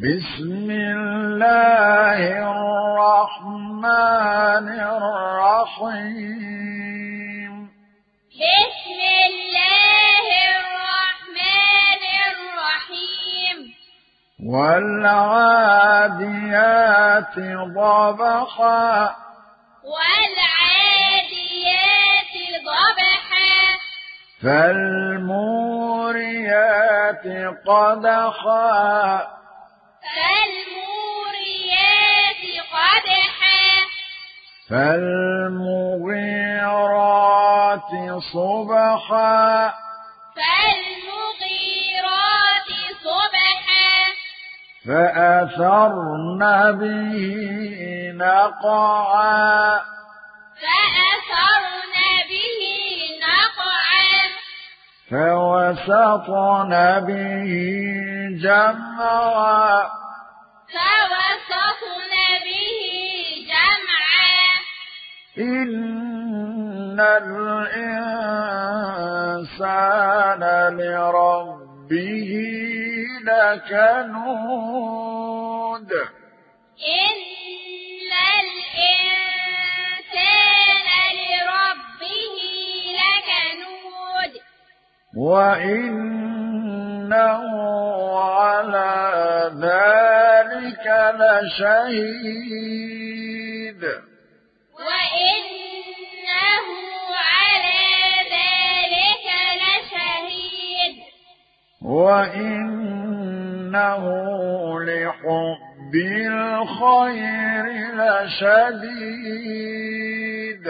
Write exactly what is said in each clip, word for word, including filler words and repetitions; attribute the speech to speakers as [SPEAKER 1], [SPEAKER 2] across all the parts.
[SPEAKER 1] بسم الله الرحمن الرحيم
[SPEAKER 2] بسم الله الرحمن الرحيم
[SPEAKER 1] والعاديات ضبحا
[SPEAKER 2] والعاديات ضبحا
[SPEAKER 1] فالموريات قدحا
[SPEAKER 2] فالموريات قدحا
[SPEAKER 1] فالمغيرات صبحا
[SPEAKER 2] فالمغيرات صبحا
[SPEAKER 1] فأثرن به نقعا
[SPEAKER 2] فأثرن به نقعا
[SPEAKER 1] فوسطن به جمعا
[SPEAKER 2] فوسطن به جمعا
[SPEAKER 1] إن الإنسان لربه لكنود
[SPEAKER 2] إن الإنسان لربه لكنود
[SPEAKER 1] وإنه على ذلك لشهيد
[SPEAKER 2] وإنه على ذلك لشهيد
[SPEAKER 1] وإنه لحب الخير لشديد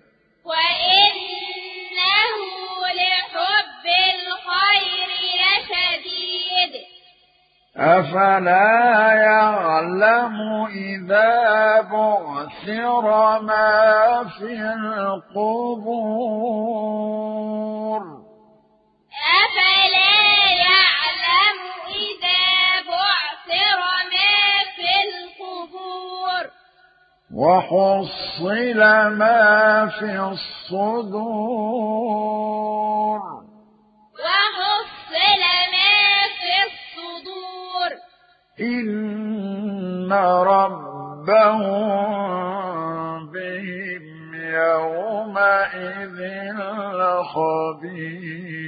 [SPEAKER 2] وإنه لحب الخير لشديد
[SPEAKER 1] أفلا يعلم إذا بعثر ما في القبور
[SPEAKER 2] أفلا يعلم إذا بعثر ما في القبور
[SPEAKER 1] وحصل ما في الصدور
[SPEAKER 2] وحصل ما في الصدور
[SPEAKER 1] إن ربهم بهم يومئذ لخبير